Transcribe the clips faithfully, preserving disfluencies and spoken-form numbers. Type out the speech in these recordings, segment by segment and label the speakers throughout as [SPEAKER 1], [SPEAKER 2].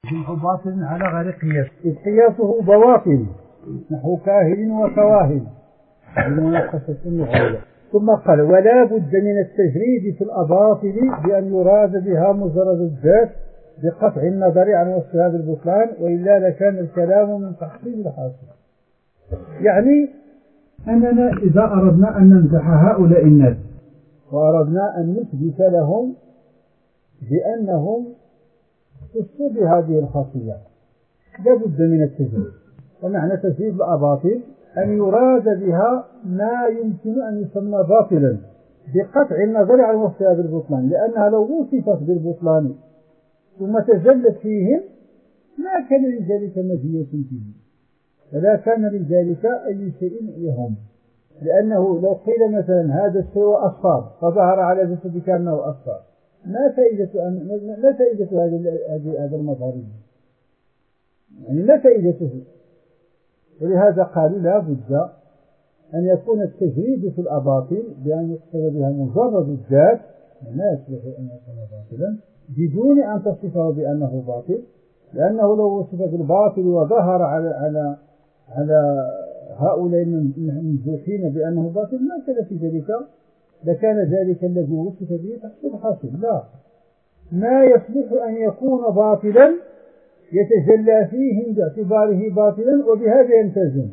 [SPEAKER 1] جمع باطل على غير قياس، إذ قياسه بواطل نحو كاهن وكواهن بالمناقشة اللغوية. ثم قال: ولا بد من التجريد في الأباطل بأن يراد بها مجرد الذات بقطع النظر عن وصفها بالبطلان، وإلا لكان الكلام من تحصيل الحاصل. يعني أننا إذا أردنا أن نمدح هؤلاء الناس وأردنا أن نثبت لهم بأنهم تصدوا بهذه الخاصية لا بد من التجريد. ومعنى تجريد الأباطل أن يراد بها ما يمكن أن يسمى باطلا بقطع النظر عن وصفها بالبطلان، لأنها لو وصفت بالبطلان ثم تجلت فيهم ما كان لذلك مزية فيهم ولا كان لذلك أي شيء لهم، لأنه لو قيل مثلا هذا الشيء أصفر فظهر على جسدك أنه أصفر، ما فائدة أن ما فائدة هذا هذا المظهر؟ يعني ما فائدته؟ ولهذا قالوا لا بد أن يكون التجريد في الأباطل بأن يقصد بها مجرد الذات، لا يصلح أن يكون باطلا بدون أن تصفه بأنه باطل، لأنه لو وصف بالباطل وظهر على على على هؤلاء المنزوحين بأنه باطل ما كان في ذلك لكان ذلك الذي وصف به تحصيل حاصل. لا، ما يصلح أن يكون باطلا يتجلى فيهم باعتباره باطلا وبهذا يمتازون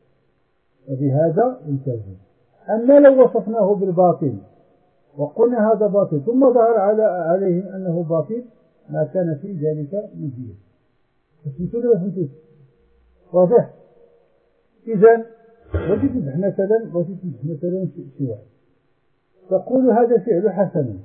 [SPEAKER 1] وبهذا يمتازون. أما لو وصفناه بالباطل وقلنا هذا باطل ثم ظهر على عليهم أنه باطل ما كان في ذلك مزيد. فهمتوا ولا فهمتوا؟ واضح؟ إذا وجدت مثلا وجدت مثلا سؤال تقول هذا فعل حسن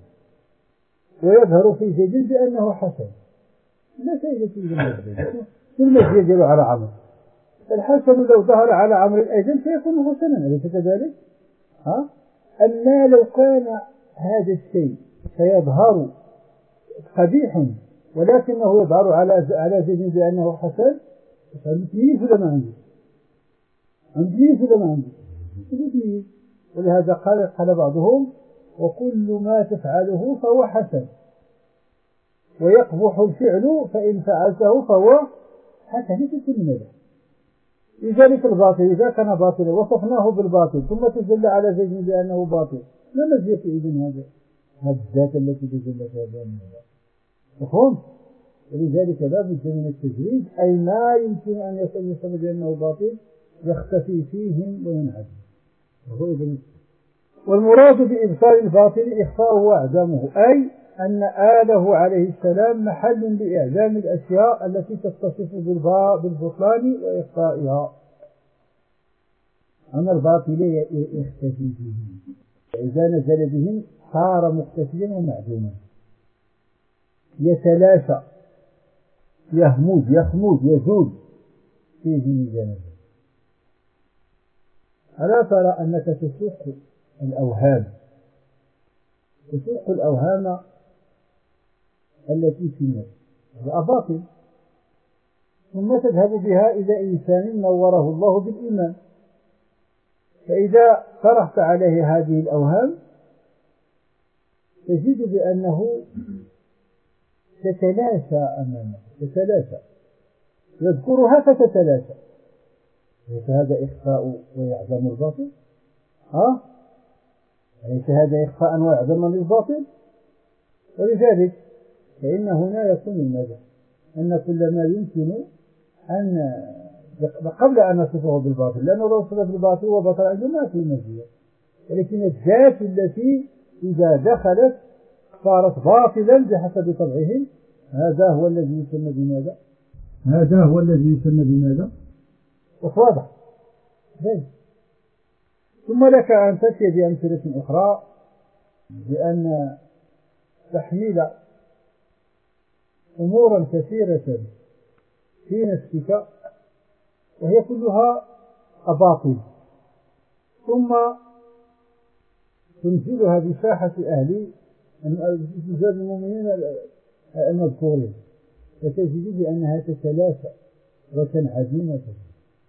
[SPEAKER 1] ويظهر في جديد بأنه حسن، لا فائدة في المزيد. المزيد يدل على عمر الحسن لو ظهر على عمر الأيضا سيكون حسنا، أليس كذلك؟ ها؟ أما لو كان هذا الشيء سيظهر قبيح ولكنه يظهر على على جديد بأنه حسن، فمثليه ولا ما عندي؟ عندي ولا ما عندي؟ مثليه. ولهذا قال قال بعضهم: وكل ما تفعله فهو حسن ويقبح الفعل فإن فعلته فهو حسن في كل مدى. لذلك الباطل إذا كان باطلا وصفناه بالباطل ثم تجلى على زيد بأنه باطل ما مزية إذن هذا هذه الذات التي تجلى فيها بأنه باطل؟ مفهوم؟ ولذلك لا بد من التجريد، أي ما يمكن أن يصف بأنه باطل يختفي فيهم وينعدم. والمراد بإبطال الباطل إخفاؤه وإعدامه، أي أن آله عليه السلام محل لإعدام الأشياء التي تتصف بالبطلان وإخفائها. أما الباطل يختفي فيهم، إذا نزل بهم صار مختفيا ومعدوما، يتلاشى يهمود يخمود يزول فيه جانب. ألا ترى أنك تسوق الأوهام تسوق الأوهام التي في النفس الأباطل ثم تذهب بها إلى إنسان نوره الله بالإيمان، فإذا طرحت عليه هذه الأوهام تجد بأنه تتلاشى أمامه تتلاشى يذكرها فتتلاشى. ليس هذا إخفاء ويعظم الباطل؟ ها؟ ليس هذا إخفاء ويعظم للباطل؟ ولذلك فإن هنا يكون المدى أن كل ما يمكن أن قبل أن نصفه بالباطل، لأنه لو وصف بالباطل وبطل عنده ما في مزية، ولكن الذات التي إذا دخلت صارت باطلا بحسب طبعهم، هذا هو الذي يسمى بماذا؟ هذا هو الذي يسمى بماذا؟ واضح. ثم لك أن تأتي بأمثلة أخرى بأن تحميل أمورا كثيرة في نفسك وهي كلها أباطل ثم تنزلها بساحة أهل الزاد المؤمنين المذكورين، فتجد بأنها تتلاشى وتنعدم وتنعدم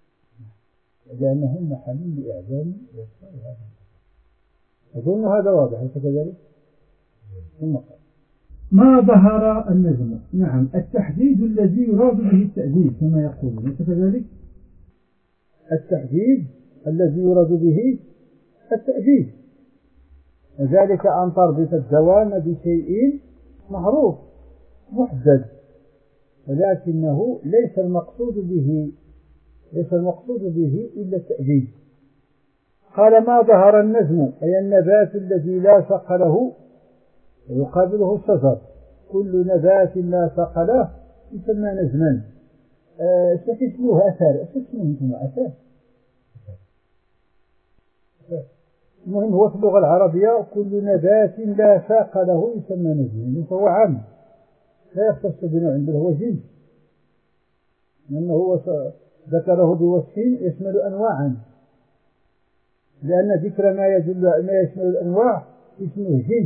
[SPEAKER 1] لأنهم محل لإعدام وإخفاء هذا. أظن هذا واضح، أليس كذلك؟ ثم قال: ما ظهر النجم. نعم، التحديد الذي يراد به التأديب كما يقولون، ليس كذلك؟ التحديد الذي يراد به التأديب، وذلك أن تربط الدوام بشيء معروف محدد، ولكنه ليس المقصود به ليس المقصود به إلا التأديب. قال ما ظهر النجم أي النبات الذي لا ساق له ويقابله الشجر. كل نبات لا ساق له يسمى نجما. ايش اسمه؟ أثر. ايش اسمه انتم؟ أثر. المهم هو في اللغة العربية كل نبات لا ساق له يسمى نجما، فهو عام لا يختص بنوع، عنده هو جنس، لأنه هو ذكره بوصف يشمل أنواعا، لأن ذكر ما يدل ما يشمل الأنواع اسمه جنس.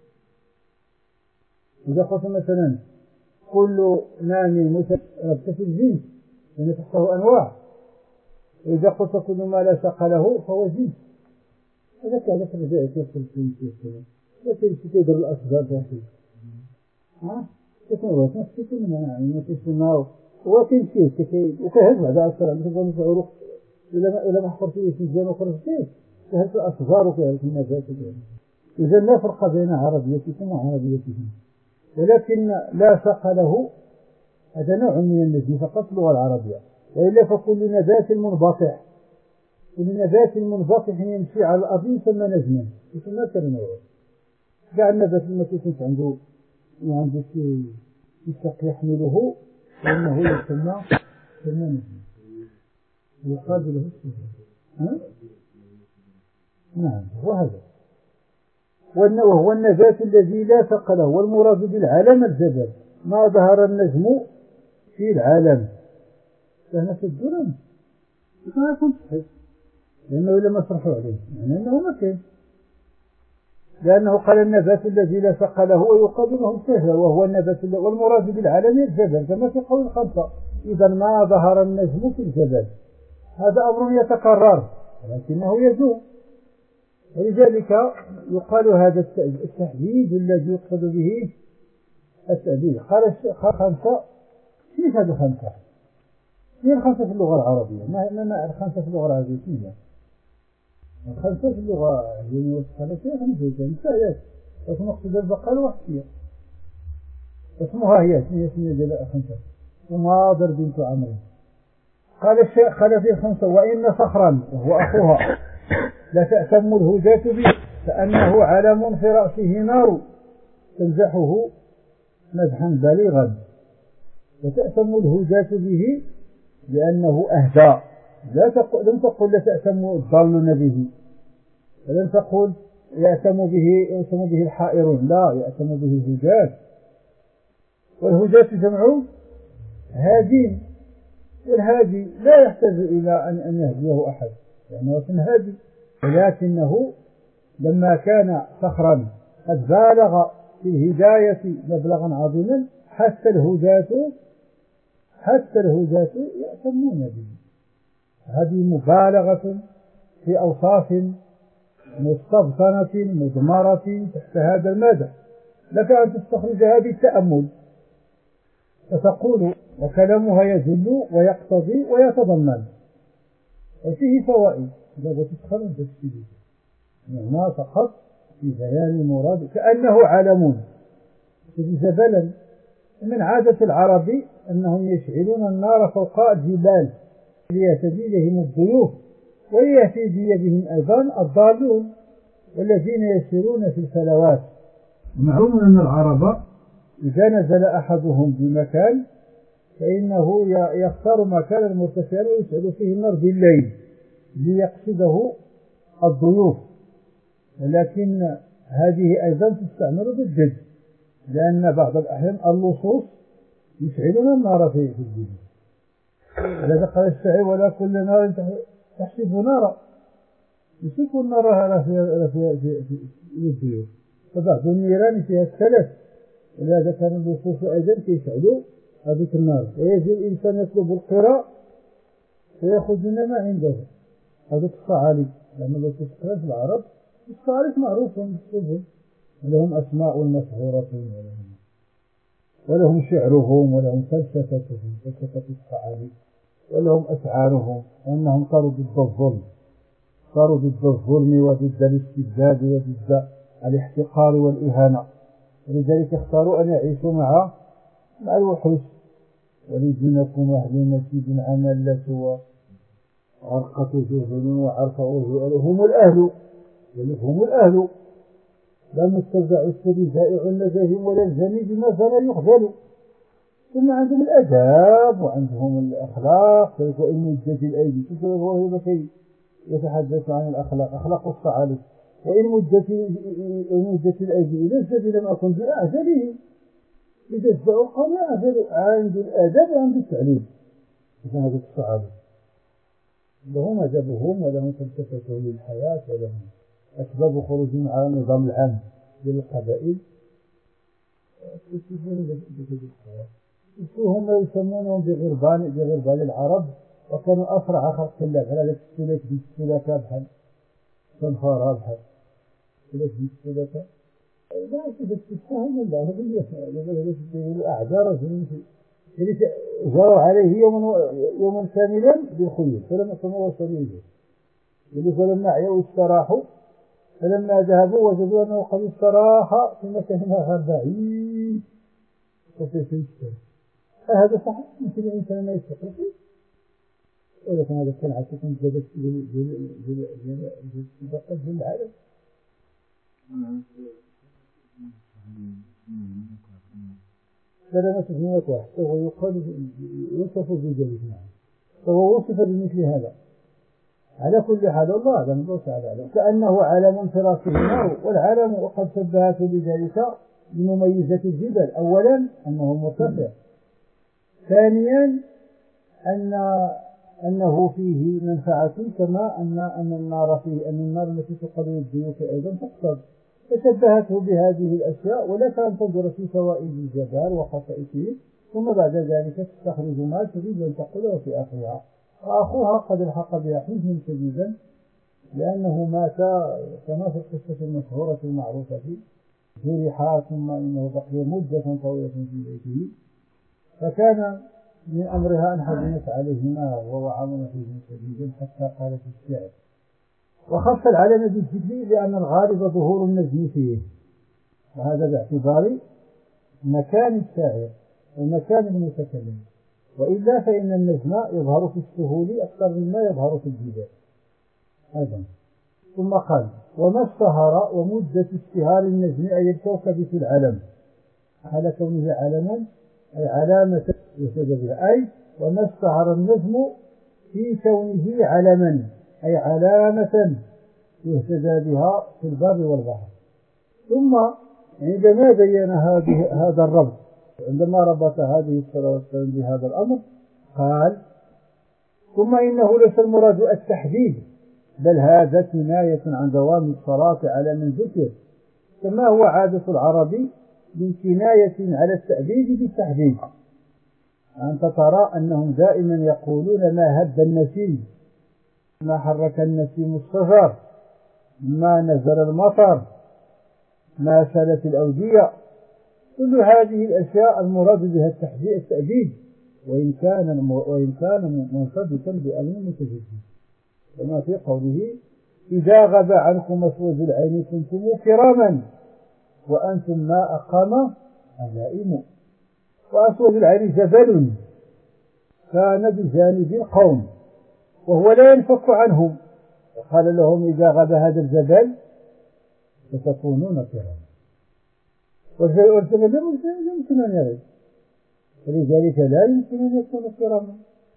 [SPEAKER 1] إذا قلت مثلا كل نام متربت في الجنس لأن تحته أنواع، وإذا قلت كل ما لا ساق له فهو جنس. هذا كان ذكر ذلك في الجنس، لكن تقدر الأصدار داخل ها تكون تكون يعني ما تسمعه وتمشي كي وكهز بعد أسرع مثل ما نشعر إلى إلى ما حفرت فيه في الجنة وخرج فيه كهز الأصغار وكهز النبات. إذا لا فرق بين عربيتكم وعربيتهم، ولكن لا ساق له هذا نوع من النجم فقط اللغة العربية، وإلا فكل نبات منبطح كل نبات منبطح يمشي على الأرض يسمى نجما، يسمى كالنوع. كاع النبات اللي ما تكونش عنده ما عنده يساق يحمله فإنه يسمى يسمى نجما يقابله الشجر. ها؟ نعم هو هذا، وهو النبات الذي لا ساق له، والمراد بالعلم الجبل. ما ظهر النجم في العالم فهنا في الظلم ما يكون صحيح، لأنه لما صرحوا عليه يعني أنه ما كان، لأنه قال النبات الذي لا ساق له ويقابله الشجر، وهو النبات والمراد بالعالم الجبل كما في قول الخمسة. إذا ما ظهر النجم في الجبل هذا أمر يتكرر ولكنه يزول، ولذلك يقال هذا التحديد الذي يقصد به التأديب. قال الشيخ خمسة. كيف هذا خمسة؟ هي الخمسة في اللغة العربية. ما ما الخمسة في اللغة العربية كيف؟ الخمسة في اللغة هي الخمسة خمسة مثالات، اسم مقصود البقاء الوحشية اسمها هي اسمها اسمها ديال الخمسة. وماضر بنت عمرو. قال الشيخ قال في الخمسة وإن صخرا وهو أخوها لتأتم الهداة به كأنه علم في رأسه نار تمزحه مزحا بليغا، وتأتم الهداة به لأنه أهدى. لا تقل لم تقل لتأتم الضالون به، ولم تقل يأتم به يأتم به الحائرون، لا يأتم به الهداة. والهداة جمع هادين، والهادي لا يحتاج إلى أن أن يهديه أحد لأنه اسم هادي، ولكنه لما كان صخرا قد بالغ في الهداية مبلغا عظيما حتى الهداة حتى الهداة يأتمون به. هذه مبالغة في أوصاف مستبطنة مضمرة تحت هذا المدى، لك أن تستخرجها بالتأمل فتقول وكلامها يدل ويقتضي ويتضمن وفيه فوائد. إذا تدخل تفسيره هنا فقط في بيان المراد كأنه علم جبلا. من عادة العرب أنهم يشعلون النار فوق الجبال ليهتدي بهم الضيوف وليهتدي بهم أيضا الضالون والذين يسيرون في الفلوات. معلوم أن العرب إذا نزل أحدهم بمكان فإنه يختار مكانا مرتفعا ويشعل فيه النار بالليل ليقصده الضيوف، ولكن هذه أيضا تستعمل بالجد، لأن بعض الأحيان اللصوص يشعلون النار في الجد. لذا قال الشاعر ولا كل نار تحسب نارا، يشوف النار هذا في في البيوت، فبعض النيران فيها الثلاث، ولهذا كان اللصوص أيضا يشعلوا هذه النار. ويجي الإنسان يطلب القراء ويأخذ من ما عنده هذا الصعالي، لأن اللصوص في العرب الصعالي معروفون بالسجن لهم أسماء مشهورة. ولهم شعرهم ولهم فلسفتهم فلسفة الصعالي، ولهم أشعارهم، وأنهم صاروا ضد الظلم، صاروا ضد الظلم وضد الاستبداد وضد الاحتقار والإهانة. ولذلك اختاروا أن يعيشوا مع مع الوحوش. ولدينكم أهل نسيب عملة وعرقة جهل وعرفة جهل هم الأهل، هم الأهل لا مسترجع السري زائع النزاهم ولا الزني بما زال يخذل. ثم عندهم الأداب وعندهم الأخلاق، وإن مجت الأيدي وهو يتحدث عن الأخلاق، أخلاق الصعالي. وإن مجت الأيدي إلى الزبي لم أكن بأعجله، إذا الزعوا قام أعجل. عنده الأدب وعنده التعليم. إذا هذا الصعالي لهم أدبهم ولهم فلسفتهم للحياة ولهم أسباب خروجهم على النظام العام للقبائل. هم يسمونهم بغربان بغربان العرب، وكانوا أسرع خلق الله على السلك بالسلكة بحال صنفارة بحال سلك بالسلكة. لا تبت تستاهل الله هذا الأعذار اللي جروا عليه يوما يوما كاملا بالخيول فلما سموا وصلوا إليه. فلما عيوا استراحوا، فلما ذهبوا وجدوا أنه قد استراح في مكان آخر بعيد وفي فلسطين. هذا صحيح يمكن الإنسان ما يستقر فيه، ولكن هذا كان عشان جدت جل جل جل جل جل جل العالم. سلامة اثنين واحد فهو يقال يوصف بجلد معه، فهو وصف بمثل هذا. على كل حال الله أعلم الله تعالى أعلم. كأنه علم في رأسه النار والعلم، وقد شبهته بذلك بمميزة الجبل. أولا أنه مرتفع، ثانيا أن أنه فيه منفعة، كما أن أن النار فيه أن النار التي تقرب البيوت أيضا تقصد. فشبهته بهذه الأشياء، ولك أن تنظر في فوائد الجبال وخصائصه، ثم بعد ذلك تستخرج ما تريد أن تقوله في آخرها. وأخوها قد الحق بها حزنا شديدا، لأنه مات كما في القصة المشهورة المعروفة جرح، ثم إنه بقي مدة طويلة في بيته، فكان من أمرها أن حزنت عليهما ووعظنا حزنا شديدا حتى قالت الشعر. وخص العلم بالجبل لأن الغالب ظهور النجم فيه، وهذا باعتبار مكان الشاعر ومكان المتكلم، وإلا فإن النجم يظهر في السهول أكثر مما يظهر في الجبال. هذا. ثم قال: وما اشتهر ومدة اشتهار النجم أي الكوكب في العلم، على كونه علما أي علامة يهتدى بها، أي وما اشتهر النجم في كونه علما أي علامة يهتدى بها في البر والبحر. ثم عندما بين هذه هذا الربط، عندما ربط هذه الصلاة والسلام بهذا الأمر، قال: ثم إنه ليس المراد التحديد، بل هذا كناية عن دوام الصلاة على من ذكر، كما هو عادة العرب من كناية على التأبيد بالتحديد. أنت ترى أنهم دائما يقولون ما هد النسيم، ما حرك النسيم الشجر، ما نزل المطر، ما سالت الأودية. كل هذه الأشياء المراد بها التأبيد، وإن كان وإن كان منصبتا بأمر متجدد، كما في قوله: إذا غاب عنكم مسود العين كنتم كراما وأنتم ما أقام علائم. وأسود العين جبل كان بجانب القوم وهو لا ينفك عنهم، وقال لهم: إذا غاب هذا الجبل ستكونون كراما. والجبل لا يمكن أن يغيب، ولذلك لا يمكن أن يكون كراما.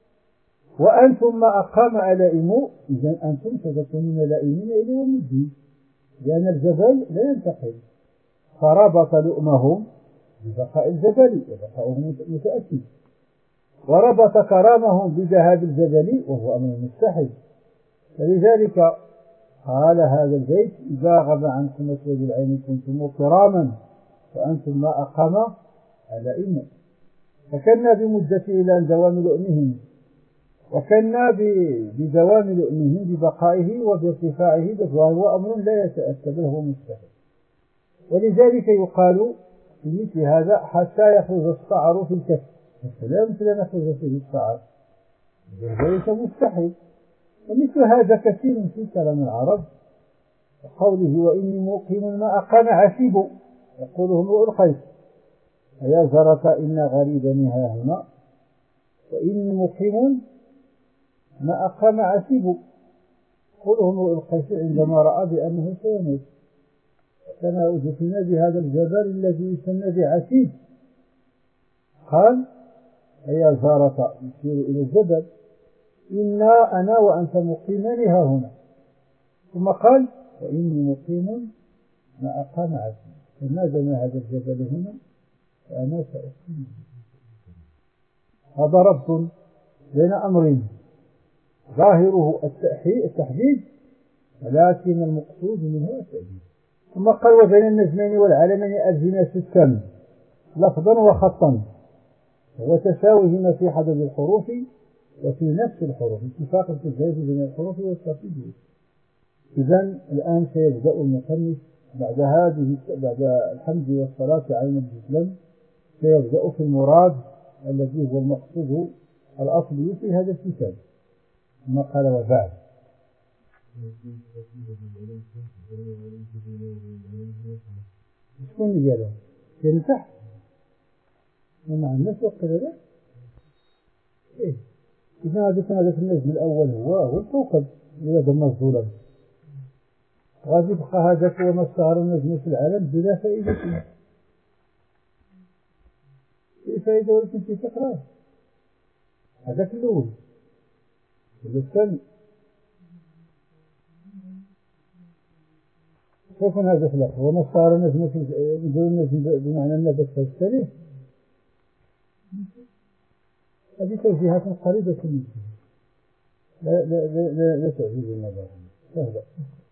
[SPEAKER 1] وأنتم ما أقام علائم، إذا أنتم ستكونون لائمين إلى يوم الدين، لأن الجبل لا ينتقل. فربط لؤمهم ببقاء الجبل وبقاؤهم متأكد، وربط كرامهم بذهاب الجبل وهو أمر مستحيل. فلذلك قال هذا البيت: إذا غاب عنكم مسود العين كنتم كراما وأنتم ما أقام علائم. فكنا بمدة إلى دوام لؤمهم، وكنا بدوام لؤمهم ببقائه وبارتفاعه، وهو أمر لا يتأتى به، هو مستحيل. ولذلك يقال في مثل هذا حتى يخرج الشعر في الكف، لا يمكن أن يخرج فيه الشعر، ذلك مستحيل. ومثل هذا كثير في كلام العرب، قوله وإني مقيم ما أقام عسيب، يقوله امرؤ القيس: أيا زرك إن غريبا ها هنا، وإني مقيم ما أقام عسيب، يقوله امرؤ القيس عندما رأى بأنه سيموت. كان أدفن بهذا الجبل الذي يسمى بعسيب، قال: أيا زارك، يشير إلى الجبل، إنا أنا وأنت مقيمان ها هنا. ثم قال: وإني مقيم ما أقام عسيب، فما دام هذا الجبل هنا فأنا سأقيم. هذا ربط بين أمرين ظاهره التحديد، ولكن المقصود منه التأكيد. ثم قال: وبين النجمين والعلمين ألزمة التم لفظا وخطا، وتساويهما في عدد الحروف وفي نفس الحروف، اتفاق التجاوز بين الحروف والترتيب. إذن الآن سيبدأ المصنف بعد هذه بعد الحمد والصلاة على النبي الإسلام، سيبدأ في المراد الذي هو المقصود الأصلي في هذا الكتاب. ثم قال: وبعد. شكون اللي قالها؟ كاين تحت ومع الناس وقال له إيه، إذا هذاك هذاك النجم الأول هو هو الكوكب إذا ضمن الظلام، غادي يبقى هذاك هو ما اشتهر النجم في العالم بلا فائدة. إيه فائدة ولكن في تكرار؟ هذاك الأول ولا الثاني؟ فيكون هذا في الآخر وما اشتهر النجم في النجم بمعنى النبات في التاريخ. هذه توجيهات قريبة منه، لا لا لا لا تعجز النظر سهلة.